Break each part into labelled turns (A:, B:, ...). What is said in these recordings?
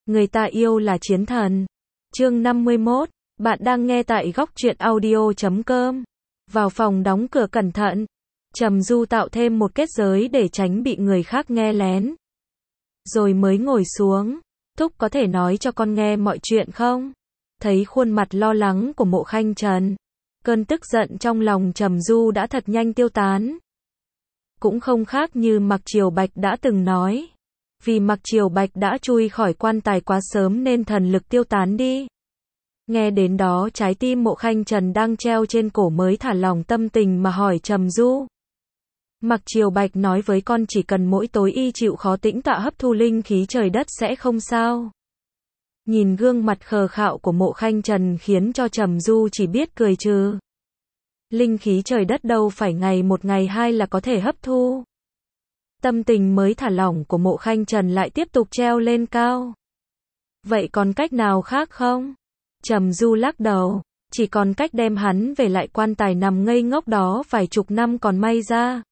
A: Người ta yêu là chiến thần. Chương 51, bạn đang nghe tại góc truyện audio.com. Vào phòng đóng cửa cẩn thận. Trầm Du tạo thêm một kết giới để tránh bị người khác nghe lén. Rồi mới ngồi xuống. Thúc có thể nói cho con nghe mọi chuyện không? Thấy khuôn mặt lo lắng của Mộ Khanh Trần. Cơn tức giận trong lòng Trầm Du đã thật nhanh tiêu tán. Cũng không khác như Mạc Triều Bạch đã từng nói. Vì Mạc Triều Bạch đã chui khỏi quan tài quá sớm nên thần lực tiêu tán đi. Nghe đến đó trái tim Mộ Khanh Trần đang treo trên cổ mới thả lỏng tâm tình mà hỏi Trầm Du. Mạc Triều Bạch nói với con chỉ cần mỗi tối y chịu khó tĩnh tọa hấp thu linh khí trời đất sẽ không sao. Nhìn gương mặt khờ khạo của Mộ Khanh Trần khiến cho Trầm Du chỉ biết cười trừ. Linh khí trời đất đâu phải ngày một ngày hai là có thể hấp thu. Tâm tình mới thả lỏng của Mộ Khanh Trần lại tiếp tục treo lên cao. Vậy còn cách nào khác không? Trầm Du lắc đầu, chỉ còn cách đem hắn về lại quan tài nằm ngây ngốc đó vài chục năm còn may ra.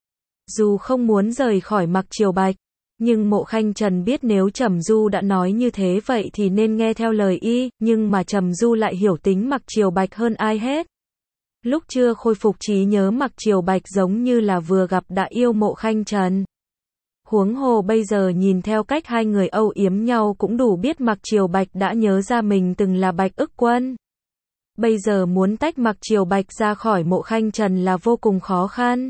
A: Dù không muốn rời khỏi Mạc Triều Bạch, nhưng Mộ Khanh Trần biết nếu Trầm Du đã nói như thế vậy thì nên nghe theo lời y, nhưng mà Trầm Du lại hiểu tính Mạc Triều Bạch hơn ai hết. Lúc chưa khôi phục trí nhớ Mạc Triều Bạch giống như là vừa gặp đã yêu Mộ Khanh Trần. Huống hồ bây giờ nhìn theo cách hai người âu yếm nhau cũng đủ biết Mạc Triều Bạch đã nhớ ra mình từng là Bạch Ức Quân. Bây giờ muốn tách Mạc Triều Bạch ra khỏi Mộ Khanh Trần là vô cùng khó khăn.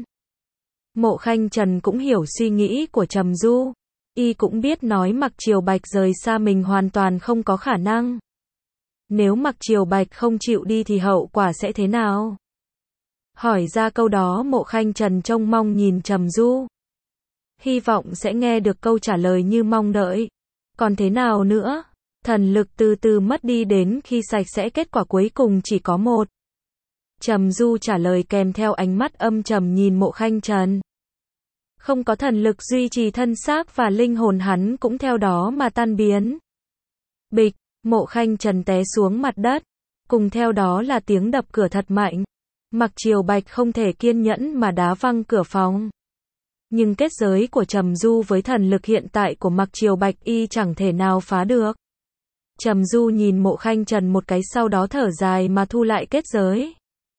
A: Mộ Khanh Trần cũng hiểu suy nghĩ của Trầm Du. Y cũng biết nói Mạc Triều Bạch rời xa mình hoàn toàn không có khả năng. Nếu Mạc Triều Bạch không chịu đi thì hậu quả sẽ thế nào? Hỏi ra câu đó Mộ Khanh Trần trông mong nhìn Trầm Du. Hy vọng sẽ nghe được câu trả lời như mong đợi. Còn thế nào nữa? Thần lực từ từ mất đi đến khi sạch sẽ kết quả cuối cùng chỉ có một. Trầm Du trả lời kèm theo ánh mắt âm trầm nhìn Mộ Khanh Trần. Không có thần lực duy trì thân xác và linh hồn hắn cũng theo đó mà tan biến. Bịch, Mộ Khanh Trần té xuống mặt đất. Cùng theo đó là tiếng đập cửa thật mạnh. Mạc Triều Bạch không thể kiên nhẫn mà đá văng cửa phòng. Nhưng kết giới của Trầm Du với thần lực hiện tại của Mạc Triều Bạch y chẳng thể nào phá được. Trầm Du nhìn Mộ Khanh Trần một cái sau đó thở dài mà thu lại kết giới.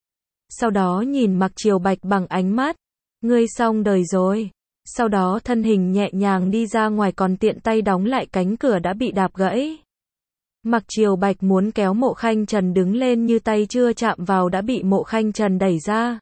A: Sau đó nhìn Mạc Triều Bạch bằng ánh mắt. Ngươi xong đời rồi. Sau đó thân hình nhẹ nhàng đi ra ngoài còn tiện tay đóng lại cánh cửa đã bị đạp gãy. Mạc Triều Bạch muốn kéo Mộ Khanh Trần đứng lên như tay chưa chạm vào đã bị Mộ Khanh Trần đẩy ra.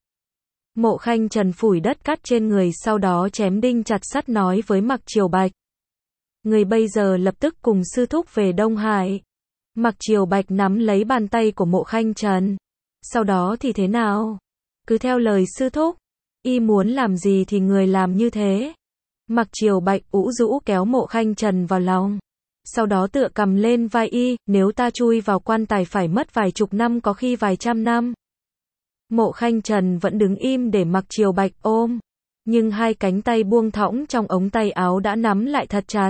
A: Mộ Khanh Trần phủi đất cát trên người sau đó chém đinh chặt sắt nói với Mạc Triều Bạch. Người bây giờ lập tức cùng sư thúc về Đông Hải. Mạc Triều Bạch nắm lấy bàn tay của Mộ Khanh Trần. Sau đó thì thế nào? Cứ theo lời sư thúc. Y muốn làm gì thì người làm như thế. Mạc Triều Bạch ủ rũ kéo Mộ Khanh Trần vào lòng. Sau đó tựa cầm lên vai y, nếu ta chui vào quan tài phải mất vài chục năm có khi vài trăm năm. Mộ Khanh Trần vẫn đứng im để Mạc Triều Bạch ôm. Nhưng hai cánh tay buông thõng trong ống tay áo đã nắm lại thật chặt.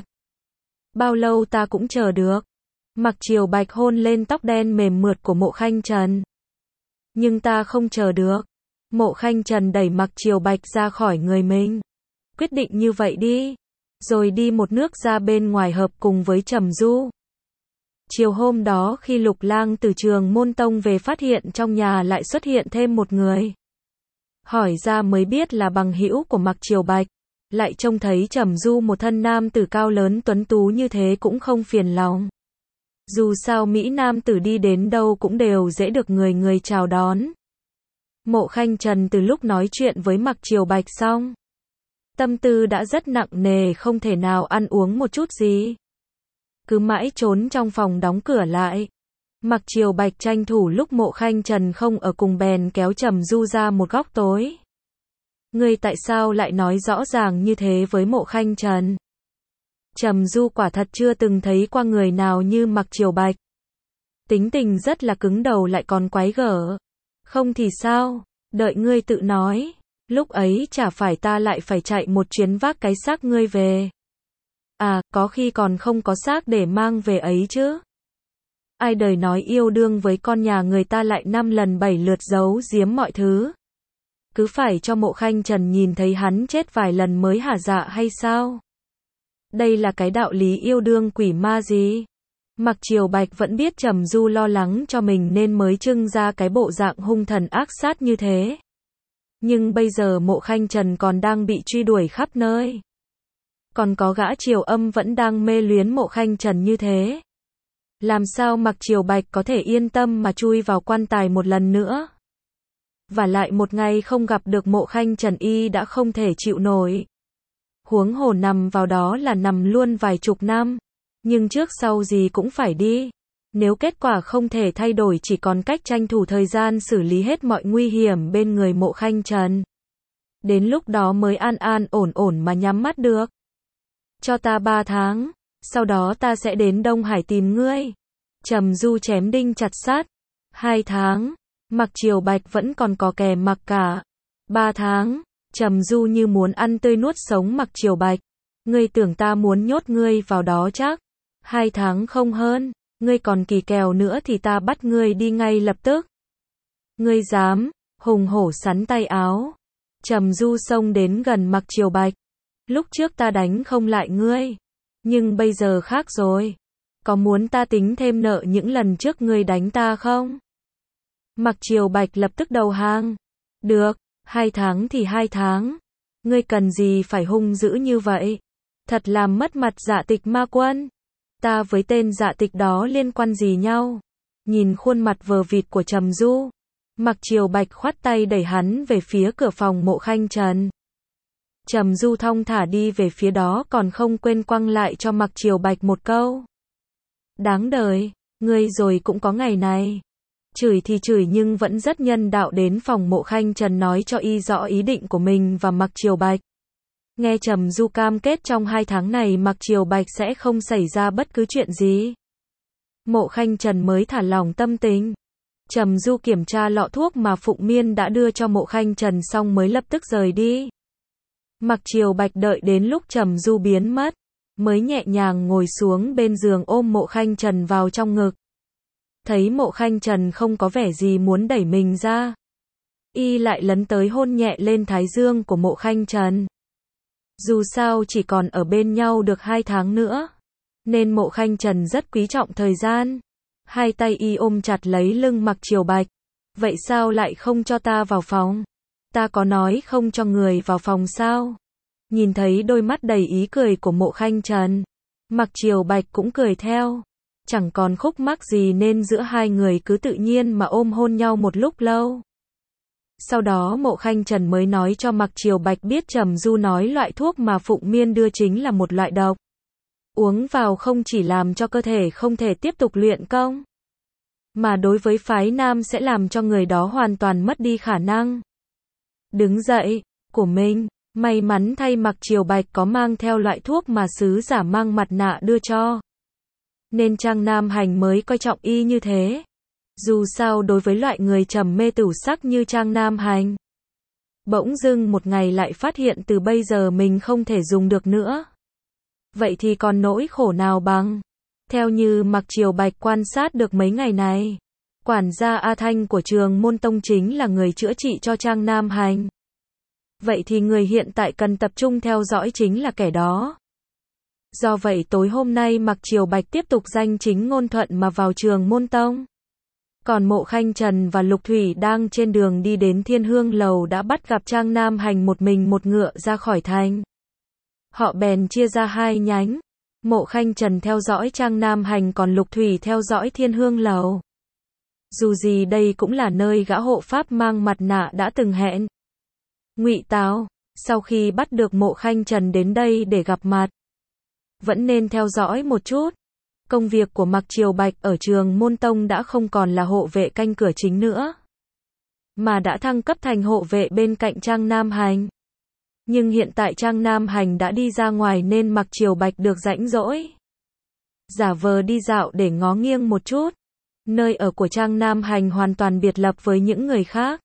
A: Bao lâu ta cũng chờ được. Mạc Triều Bạch hôn lên tóc đen mềm mượt của Mộ Khanh Trần. Nhưng ta không chờ được. Mộ Khanh Trần đẩy Mạc Triều Bạch ra khỏi người mình. Quyết định như vậy đi. Rồi đi một nước ra bên ngoài hợp cùng với Trầm Du. Chiều hôm đó khi Lục Lang từ Trường Môn Tông về phát hiện trong nhà lại xuất hiện thêm một người. Hỏi ra mới biết là bằng hữu của Mạc Triều Bạch. Lại trông thấy Trầm Du một thân nam tử cao lớn tuấn tú như thế cũng không phiền lòng. Dù sao Mỹ Nam tử đi đến đâu cũng đều dễ được người người chào đón. Mộ Khanh Trần từ lúc nói chuyện với Mạc Triều Bạch xong. Tâm tư đã rất nặng nề không thể nào ăn uống một chút gì. Cứ mãi trốn trong phòng đóng cửa lại. Mạc Triều Bạch tranh thủ lúc Mộ Khanh Trần không ở cùng bèn kéo Trầm Du ra một góc tối. Ngươi tại sao lại nói rõ ràng như thế với Mộ Khanh Trần? Trầm Du quả thật chưa từng thấy qua người nào như Mạc Triều Bạch. Tính tình rất là cứng đầu lại còn quái gở. Không thì sao, đợi ngươi tự nói. Lúc ấy chả phải ta lại phải chạy một chuyến vác cái xác ngươi về. À, có khi còn không có xác để mang về ấy chứ. Ai đời nói yêu đương với con nhà người ta lại 5 lần 7 lượt giấu giếm mọi thứ. Cứ phải cho Mộ Khanh Trần nhìn thấy hắn chết vài lần mới hả dạ hay sao? Đây là cái đạo lý yêu đương quỷ ma gì? Mặc Triều Bạch vẫn biết Trầm Du lo lắng cho mình nên mới trưng ra cái bộ dạng hung thần ác sát như thế. Nhưng bây giờ Mộ Khanh Trần còn đang bị truy đuổi khắp nơi. Còn có gã Triều Âm vẫn đang mê luyến Mộ Khanh Trần như thế. Làm sao Mặc Triều Bạch có thể yên tâm mà chui vào quan tài một lần nữa? Và lại một ngày không gặp được Mộ Khanh Trần y đã không thể chịu nổi. Huống hồ nằm vào đó là nằm luôn vài chục năm. Nhưng trước sau gì cũng phải đi. Nếu kết quả không thể thay đổi chỉ còn cách tranh thủ thời gian xử lý hết mọi nguy hiểm bên người Mộ Khanh Trần. Đến lúc đó mới an an ổn ổn mà nhắm mắt được. Cho ta 3 tháng, sau đó ta sẽ đến Đông Hải tìm ngươi. Trầm Du chém đinh chặt sắt. 2 tháng, Mặc Triều Bạch vẫn còn có kè mặc cả. 3 tháng, Trầm Du như muốn ăn tươi nuốt sống Mặc Triều Bạch. Ngươi tưởng ta muốn nhốt ngươi vào đó chắc? 2 tháng không hơn, ngươi còn kỳ kèo nữa thì ta bắt ngươi đi ngay lập tức. Ngươi dám? Hùng hổ sắn tay áo. Trầm Du xông đến gần Mặc Triều Bạch. Lúc trước ta đánh không lại ngươi, nhưng bây giờ khác rồi. Có muốn ta tính thêm nợ những lần trước ngươi đánh ta không? Mặc Triều Bạch lập tức đầu hàng. Được, 2 tháng thì 2 tháng. Ngươi cần gì phải hung dữ như vậy? Thật làm mất mặt Dạ Tịch ma quân. Ta với tên Dạ Tịch đó liên quan gì nhau? Nhìn khuôn mặt vờ vịt của Trầm Du, Mặc Triều Bạch khoát tay đẩy hắn về phía cửa phòng Mộ Khanh Trần. Trầm Du thong thả đi về phía đó còn không quên quăng lại cho Mặc Triều Bạch một câu. Đáng đời, ngươi rồi cũng có ngày này. Chửi thì chửi nhưng vẫn rất nhân đạo đến phòng Mộ Khanh Trần nói cho y rõ ý định của mình và Mặc Triều Bạch. Nghe Trầm Du cam kết trong 2 tháng này Mặc Triều Bạch sẽ không xảy ra bất cứ chuyện gì. Mộ Khanh Trần mới thả lỏng tâm tình. Trầm Du kiểm tra lọ thuốc mà Phụng Miên đã đưa cho Mộ Khanh Trần xong mới lập tức rời đi. Mặc Triều Bạch đợi đến lúc Trầm Du biến mất, mới nhẹ nhàng ngồi xuống bên giường ôm Mộ Khanh Trần vào trong ngực. Thấy Mộ Khanh Trần không có vẻ gì muốn đẩy mình ra, y lại lấn tới hôn nhẹ lên thái dương của Mộ Khanh Trần. Dù sao chỉ còn ở bên nhau được 2 tháng nữa, nên Mộ Khanh Trần rất quý trọng thời gian. Hai tay y ôm chặt lấy lưng Mặc Triều Bạch. Vậy sao lại không cho ta vào phòng? Ta có nói không cho người vào phòng sao? Nhìn thấy đôi mắt đầy ý cười của Mộ Khanh Trần, Mặc Triều Bạch cũng cười theo. Chẳng còn khúc mắc gì nên giữa hai người cứ tự nhiên mà ôm hôn nhau một lúc lâu. Sau đó Mộ Khanh Trần mới nói cho Mặc Triều Bạch biết Trầm Du nói loại thuốc mà Phụng Miên đưa chính là một loại độc. Uống vào không chỉ làm cho cơ thể không thể tiếp tục luyện công, mà đối với phái nam sẽ làm cho người đó hoàn toàn mất đi khả năng đứng dậy của mình. May mắn thay Mặc Triều Bạch có mang theo loại thuốc mà sứ giả mang mặt nạ đưa cho, nên Trang Nam Hành mới coi trọng y như thế. Dù sao đối với loại người trầm mê tửu sắc như Trang Nam Hành, bỗng dưng một ngày lại phát hiện từ bây giờ mình không thể dùng được nữa. Vậy thì còn nỗi khổ nào bằng. Theo như Mặc Triều Bạch quan sát được mấy ngày này, quản gia A Thanh của Trường Môn Tông chính là người chữa trị cho Trang Nam Hành. Vậy thì người hiện tại cần tập trung theo dõi chính là kẻ đó. Do vậy tối hôm nay Mặc Triều Bạch tiếp tục danh chính ngôn thuận mà vào Trường Môn Tông. Còn Mộ Khanh Trần và Lục Thủy đang trên đường đi đến Thiên Hương Lầu đã bắt gặp Trang Nam Hành một mình một ngựa ra khỏi thành. Họ bèn chia ra hai nhánh. Mộ Khanh Trần theo dõi Trang Nam Hành còn Lục Thủy theo dõi Thiên Hương Lầu. Dù gì đây cũng là nơi gã hộ pháp mang mặt nạ đã từng hẹn. Ngụy Tào, sau khi bắt được Mộ Khanh Trần đến đây để gặp mặt, vẫn nên theo dõi một chút. Công việc của Mặc Triều Bạch ở Trường Môn Tông đã không còn là hộ vệ canh cửa chính nữa, mà đã thăng cấp thành hộ vệ bên cạnh Trang Nam Hành. Nhưng hiện tại Trang Nam Hành đã đi ra ngoài nên Mặc Triều Bạch được rảnh rỗi, giả vờ đi dạo để ngó nghiêng một chút. Nơi ở của Trang Nam Hành hoàn toàn biệt lập với những người khác.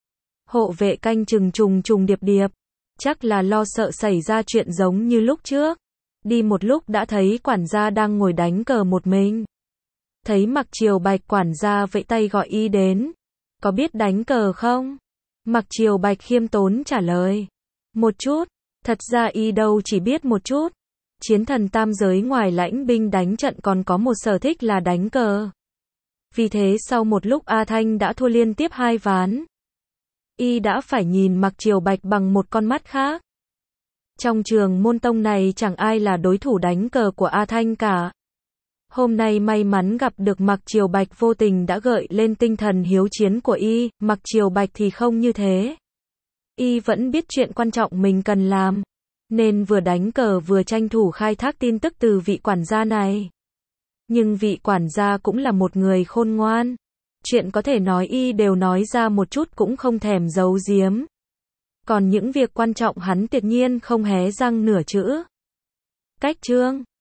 A: Hộ vệ canh chừng trùng điệp điệp, chắc là lo sợ xảy ra chuyện giống như lúc trước. Đi một lúc đã thấy quản gia đang ngồi đánh cờ một mình. Thấy Mặc Triều Bạch, quản gia vẫy tay gọi y đến. Có biết đánh cờ không? Mặc Triều Bạch khiêm tốn trả lời. Một chút, thật ra y đâu chỉ biết một chút. Chiến thần tam giới ngoài lãnh binh đánh trận còn có một sở thích là đánh cờ. Vì thế sau một lúc A Thanh đã thua liên tiếp 2 ván. Y đã phải nhìn Mạc Triều Bạch bằng một con mắt khác. Trong trường môn tông này chẳng ai là đối thủ đánh cờ của A Thanh cả. Hôm nay may mắn gặp được Mạc Triều Bạch vô tình đã gợi lên tinh thần hiếu chiến của Y, Mạc Triều Bạch thì không như thế. Y vẫn biết chuyện quan trọng mình cần làm, nên vừa đánh cờ vừa tranh thủ khai thác tin tức từ vị quản gia này. Nhưng vị quản gia cũng là một người khôn ngoan. Chuyện có thể nói Y đều nói ra một chút cũng không thèm giấu giếm. Còn những việc quan trọng hắn tuyệt nhiên không hé răng nửa chữ. Cách chương